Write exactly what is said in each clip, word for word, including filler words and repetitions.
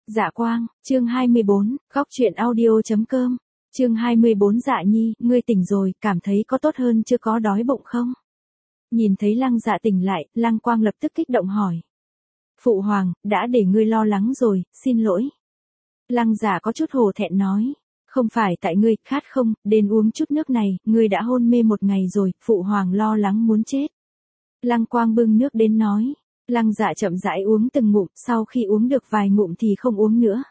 Dạ Quang, chương hai mươi bốn, góc truyện audio.com, chương hai mươi bốn. Dạ Nhi, ngươi tỉnh rồi, cảm thấy có tốt hơn chưa, có đói bụng không? Nhìn thấy Lăng Dạ tỉnh lại, Lăng Quang lập tức kích động hỏi. Phụ hoàng, đã để ngươi lo lắng rồi, xin lỗi. Lăng Dạ có chút hổ thẹn nói. Không phải tại ngươi, khát không, đến uống chút nước này, ngươi đã hôn mê một ngày rồi, phụ hoàng lo lắng muốn chết. Lăng Quang bưng nước đến nói. Lăng Dạ chậm rãi uống từng ngụm, sau khi uống được vài ngụm thì không uống nữa.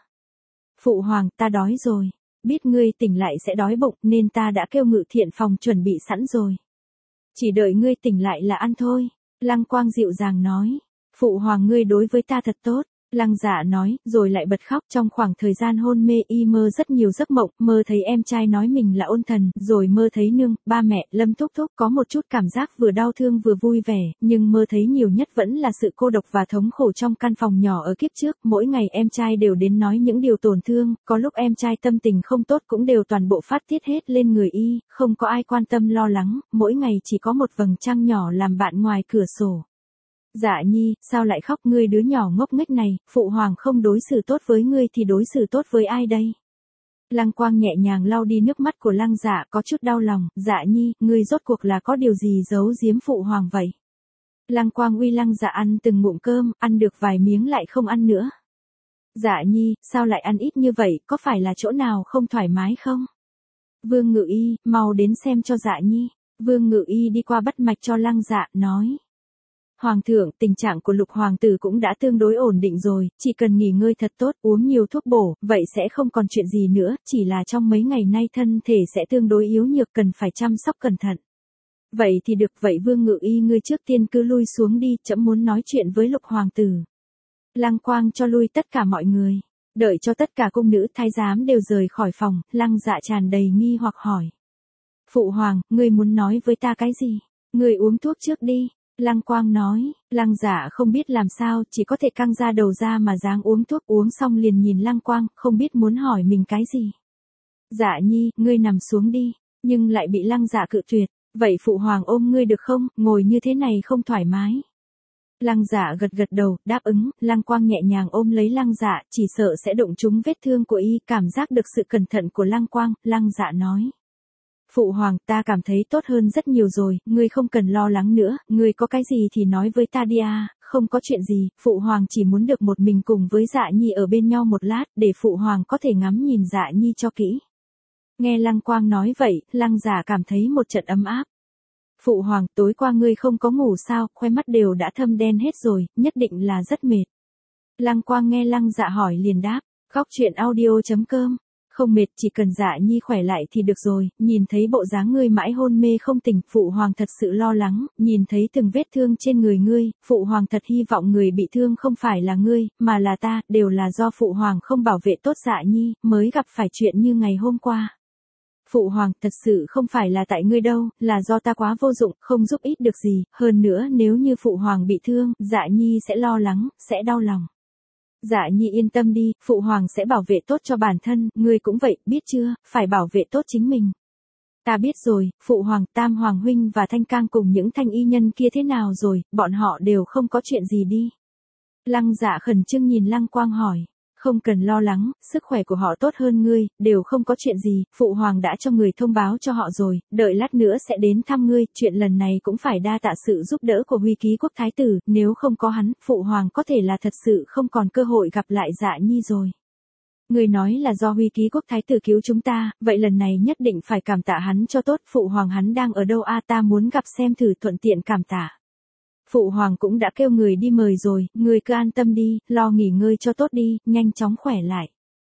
Phụ hoàng, ta đói rồi. Biết ngươi tỉnh lại sẽ đói bụng nên ta đã kêu Ngự Thiện phòng chuẩn bị sẵn rồi. Chỉ đợi ngươi tỉnh lại là ăn thôi. Lăng Quang dịu dàng nói. Phụ hoàng ngươi đối với ta thật tốt. Lăng Dạ nói, rồi lại bật khóc. Trong khoảng thời gian hôn mê y mơ rất nhiều giấc mộng, mơ thấy em trai nói mình là ôn thần, rồi mơ thấy nương, ba mẹ, Lâm thúc thúc, có một chút cảm giác vừa đau thương vừa vui vẻ, nhưng mơ thấy nhiều nhất vẫn là sự cô độc và thống khổ trong căn phòng nhỏ ở kiếp trước. Mỗi ngày em trai đều đến nói những điều tổn thương, có lúc em trai tâm tình không tốt cũng đều toàn bộ phát tiết hết lên người y, không có ai quan tâm lo lắng, mỗi ngày chỉ có một vầng trăng nhỏ làm bạn ngoài cửa sổ. Dạ Nhi, sao lại khóc, ngươi đứa nhỏ ngốc nghếch này, phụ hoàng không đối xử tốt với ngươi thì đối xử tốt với ai đây? Lăng Quang nhẹ nhàng lau đi nước mắt của Lăng Dạ, có chút đau lòng. Dạ Nhi, ngươi rốt cuộc là có điều gì giấu giếm phụ hoàng vậy? Lăng Quang uy Lăng Dạ ăn từng ngụm cơm, ăn được vài miếng lại không ăn nữa. Dạ Nhi, sao lại ăn ít như vậy, có phải là chỗ nào không thoải mái không? Vương Ngự Y, mau đến xem cho Dạ Nhi. Vương Ngự Y đi qua bắt mạch cho Lăng Dạ, nói. Hoàng thượng, tình trạng của Lục hoàng tử cũng đã tương đối ổn định rồi, chỉ cần nghỉ ngơi thật tốt, uống nhiều thuốc bổ, vậy sẽ không còn chuyện gì nữa, chỉ là trong mấy ngày nay thân thể sẽ tương đối yếu nhược, cần phải chăm sóc cẩn thận. Vậy thì được, vậy Vương Ngự Y ngươi trước tiên cứ lui xuống đi, trẫm muốn nói chuyện với Lục hoàng tử. Lăng Quang cho lui tất cả mọi người, đợi cho tất cả cung nữ thái giám đều rời khỏi phòng, Lăng Dạ tràn đầy nghi hoặc hỏi. Phụ hoàng, ngươi muốn nói với ta cái gì? Ngươi uống thuốc trước đi. Lăng Quang nói. Lăng Dạ không biết làm sao, chỉ có thể căng ra đầu ra mà dáng uống thuốc, uống xong liền nhìn Lăng Quang, không biết muốn hỏi mình cái gì. Dạ Nhi, ngươi nằm xuống đi, nhưng lại bị Lăng Dạ cự tuyệt. Vậy phụ hoàng ôm ngươi được không, ngồi như thế này không thoải mái. Lăng Dạ gật gật đầu, đáp ứng. Lăng Quang nhẹ nhàng ôm lấy Lăng Dạ, chỉ sợ sẽ đụng trúng vết thương của y, cảm giác được sự cẩn thận của Lăng Quang. Lăng Dạ nói. Phụ hoàng, ta cảm thấy tốt hơn rất nhiều rồi, ngươi không cần lo lắng nữa, ngươi có cái gì thì nói với ta đi à, không có chuyện gì, phụ hoàng chỉ muốn được một mình cùng với Dạ Nhi ở bên nhau một lát, để phụ hoàng có thể ngắm nhìn Dạ Nhi cho kỹ. Nghe Lăng Quang nói vậy, Lăng Dạ cảm thấy một trận ấm áp. Phụ hoàng, tối qua ngươi không có ngủ sao, khoe mắt đều đã thâm đen hết rồi, nhất định là rất mệt. Lăng Quang nghe Lăng Dạ hỏi liền đáp, góc truyện audio.com. Không mệt, chỉ cần Dạ Nhi khỏe lại thì được rồi, nhìn thấy bộ dáng ngươi mãi hôn mê không tỉnh, phụ hoàng thật sự lo lắng, nhìn thấy từng vết thương trên người ngươi, phụ hoàng thật hy vọng người bị thương không phải là ngươi, mà là ta, đều là do phụ hoàng không bảo vệ tốt Dạ Nhi, mới gặp phải chuyện như ngày hôm qua. Phụ hoàng, thật sự không phải là tại ngươi đâu, là do ta quá vô dụng, không giúp ích được gì, hơn nữa nếu như phụ hoàng bị thương, Dạ Nhi sẽ lo lắng, sẽ đau lòng. Dạ Nhi yên tâm đi, phụ hoàng sẽ bảo vệ tốt cho bản thân, ngươi cũng vậy, biết chưa, phải bảo vệ tốt chính mình. Ta biết rồi, phụ hoàng, Tam hoàng huynh và Thanh Cang cùng những thanh y nhân kia thế nào rồi, bọn họ đều không có chuyện gì đi. Lăng Dạ khẩn trương nhìn Lăng Quang hỏi. Không cần lo lắng, sức khỏe của họ tốt hơn ngươi, đều không có chuyện gì, phụ hoàng đã cho người thông báo cho họ rồi, đợi lát nữa sẽ đến thăm ngươi, chuyện lần này cũng phải đa tạ sự giúp đỡ của Huy Ký Quốc Thái tử, nếu không có hắn, phụ hoàng có thể là thật sự không còn cơ hội gặp lại Dạ Nhi rồi. Ngươi nói là do Huy Ký Quốc Thái tử cứu chúng ta, vậy lần này nhất định phải cảm tạ hắn cho tốt, phụ hoàng hắn đang ở đâu a, ta muốn gặp xem thử thuận tiện cảm tạ. Phụ hoàng cũng đã kêu người đi mời rồi, ngươi cứ an tâm đi, lo nghỉ ngơi cho tốt đi, nhanh chóng khỏe lại.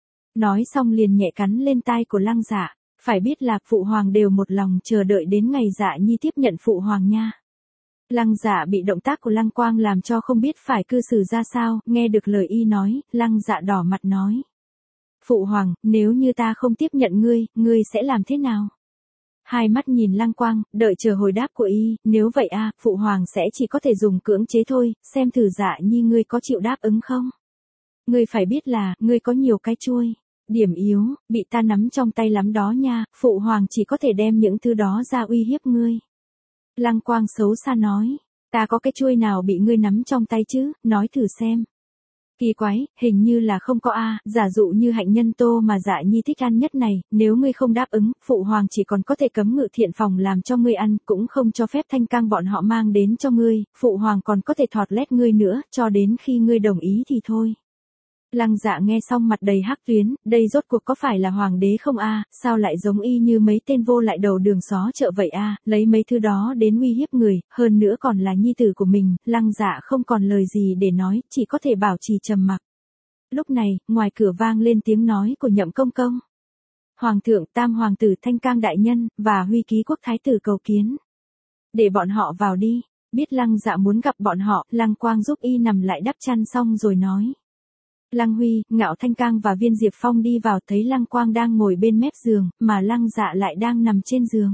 Nói xong liền nhẹ cắn lên tai của Lăng Dạ, phải biết là phụ hoàng đều một lòng chờ đợi đến ngày Dạ Nhi tiếp nhận phụ hoàng nha. Lăng Dạ bị động tác của Lăng Quang làm cho không biết phải cư xử ra sao, nghe được lời y nói, Lăng Dạ đỏ mặt nói. Phụ hoàng, nếu như ta không tiếp nhận ngươi, ngươi sẽ làm thế nào? Hai mắt nhìn Lăng Quang, đợi chờ hồi đáp của y, nếu vậy a, phụ hoàng sẽ chỉ có thể dùng cưỡng chế thôi, xem thử Dạ Nhi ngươi có chịu đáp ứng không? Ngươi phải biết là, ngươi có nhiều cái chuôi, điểm yếu, bị ta nắm trong tay lắm đó nha, phụ hoàng chỉ có thể đem những thứ đó ra uy hiếp ngươi. Lăng Quang xấu xa nói, ta có cái chuôi nào bị ngươi nắm trong tay chứ, nói thử xem. Kỳ quái, hình như là không có a, giả dụ như hạnh nhân tô mà Dạ Nhi thích ăn nhất này, nếu ngươi không đáp ứng, phụ hoàng chỉ còn có thể cấm ngự thiện phòng làm cho ngươi ăn, cũng không cho phép Thanh Cang bọn họ mang đến cho ngươi, phụ hoàng còn có thể thọt lét ngươi nữa, cho đến khi ngươi đồng ý thì thôi. Lăng Dạ nghe xong mặt đầy hắc tuyến, đây rốt cuộc có phải là hoàng đế không a, sao lại giống y như mấy tên vô lại đầu đường xó chợ vậy a, lấy mấy thứ đó đến uy hiếp người, hơn nữa còn là nhi tử của mình, Lăng Dạ không còn lời gì để nói, chỉ có thể bảo trì trầm mặc. Lúc này, ngoài cửa vang lên tiếng nói của Nhậm Công Công. Hoàng thượng, Tam hoàng tử Thanh Cang đại nhân và Huy Ký Quốc thái tử cầu kiến. Để bọn họ vào đi. Biết Lăng Dạ muốn gặp bọn họ, Lăng Quang giúp y nằm lại đắp chăn xong rồi nói. Lăng Huy, Ngạo Thanh Cang và Viên Diệp Phong đi vào, thấy Lăng Quang đang ngồi bên mép giường, mà Lăng Dạ lại đang nằm trên giường.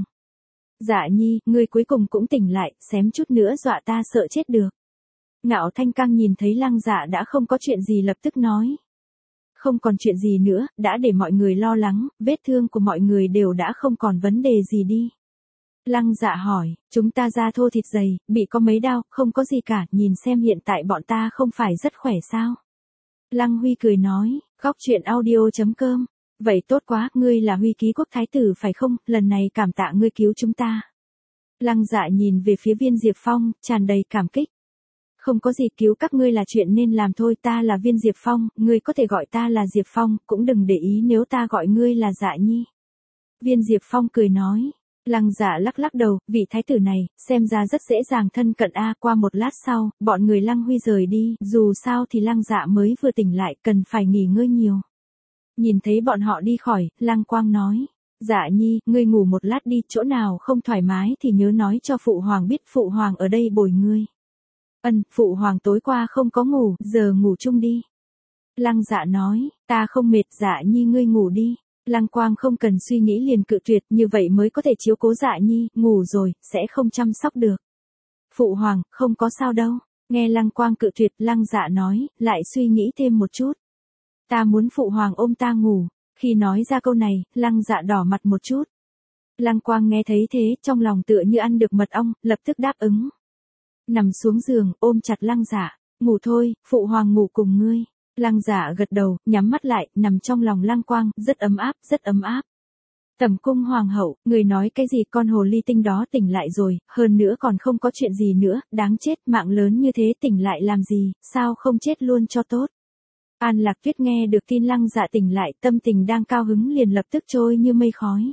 Dạ Nhi, ngươi cuối cùng cũng tỉnh lại, xém chút nữa dọa ta sợ chết được. Ngạo Thanh Cang nhìn thấy Lăng Dạ đã không có chuyện gì lập tức nói. Không còn chuyện gì nữa, đã để mọi người lo lắng, vết thương của mọi người đều đã không còn vấn đề gì đi. Lăng Dạ hỏi, chúng ta da thô thịt dày, bị có mấy đau, không có gì cả, nhìn xem hiện tại bọn ta không phải rất khỏe sao. Lăng Huy cười nói, góc truyện audio chấm com. Vậy tốt quá, ngươi là Huy Ký Quốc thái tử phải không, lần này cảm tạ ngươi cứu chúng ta. Lăng Dạ nhìn về phía Viên Diệp Phong, tràn đầy cảm kích. Không có gì, cứu các ngươi là chuyện nên làm thôi, ta là Viên Diệp Phong, ngươi có thể gọi ta là Diệp Phong, cũng đừng để ý nếu ta gọi ngươi là Dạ Nhi. Viên Diệp Phong cười nói. Lăng Dạ lắc lắc đầu, vị thái tử này, xem ra rất dễ dàng thân cận a. Qua một lát sau, bọn người Lăng Huy rời đi, dù sao thì Lăng Dạ mới vừa tỉnh lại, cần phải nghỉ ngơi nhiều. Nhìn thấy bọn họ đi khỏi, Lăng Quang nói, Dạ Nhi, ngươi ngủ một lát đi, chỗ nào không thoải mái thì nhớ nói cho phụ hoàng biết, phụ hoàng ở đây bồi ngươi. Ân, phụ hoàng tối qua không có ngủ, giờ ngủ chung đi. Lăng Dạ nói, ta không mệt, Dạ Nhi ngươi ngủ đi. Lăng Quang không cần suy nghĩ liền cự tuyệt, như vậy mới có thể chiếu cố Dạ Nhi, ngủ rồi, sẽ không chăm sóc được. Phụ hoàng, không có sao đâu. Nghe Lăng Quang cự tuyệt, Lăng Dạ nói, lại suy nghĩ thêm một chút. Ta muốn phụ hoàng ôm ta ngủ. Khi nói ra câu này, Lăng Dạ đỏ mặt một chút. Lăng Quang nghe thấy thế, trong lòng tựa như ăn được mật ong, lập tức đáp ứng. Nằm xuống giường, ôm chặt Lăng Dạ, ngủ thôi, phụ hoàng ngủ cùng ngươi. Lăng Dạ gật đầu, nhắm mắt lại, nằm trong lòng Lăng Quang, rất ấm áp, rất ấm áp. Tẩm cung hoàng hậu, người nói cái gì, con hồ ly tinh đó tỉnh lại rồi, hơn nữa còn không có chuyện gì nữa, đáng chết, mạng lớn như thế tỉnh lại làm gì, sao không chết luôn cho tốt. An Lạc Tuyết nghe được tin Lăng Dạ tỉnh lại, tâm tình đang cao hứng liền lập tức trôi như mây khói.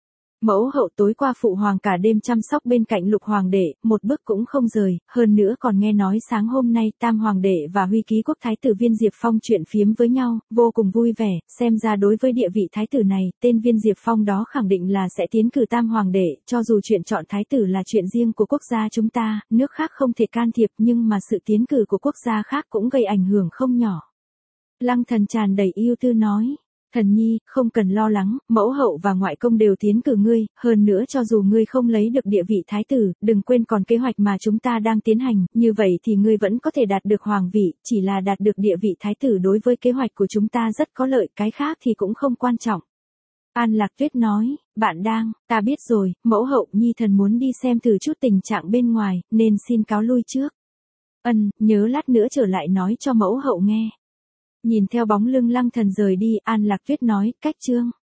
Mẫu hậu tối qua phụ hoàng cả đêm chăm sóc bên cạnh Lục hoàng đệ, một bước cũng không rời, hơn nữa còn nghe nói sáng hôm nay Tam hoàng đệ và Huy Ký Quốc thái tử Viên Diệp Phong chuyện phiếm với nhau, vô cùng vui vẻ, xem ra đối với địa vị thái tử này, tên Viên Diệp Phong đó khẳng định là sẽ tiến cử Tam hoàng đệ, cho dù chuyện chọn thái tử là chuyện riêng của quốc gia chúng ta, nước khác không thể can thiệp, nhưng mà sự tiến cử của quốc gia khác cũng gây ảnh hưởng không nhỏ. Lăng Thần tràn đầy yêu tư nói. Thần nhi, không cần lo lắng, mẫu hậu và ngoại công đều tiến cử ngươi, hơn nữa cho dù ngươi không lấy được địa vị thái tử, đừng quên còn kế hoạch mà chúng ta đang tiến hành, như vậy thì ngươi vẫn có thể đạt được hoàng vị, chỉ là đạt được địa vị thái tử đối với kế hoạch của chúng ta rất có lợi, cái khác thì cũng không quan trọng. An Lạc Tuyết nói, bạn đang, ta biết rồi, mẫu hậu nhi thần muốn đi xem thử chút tình trạng bên ngoài, nên xin cáo lui trước. Ân, nhớ lát nữa trở lại nói cho mẫu hậu nghe. Nhìn theo bóng lưng Lăng Thần rời đi, An Lạc Tuyết nói, cách chương.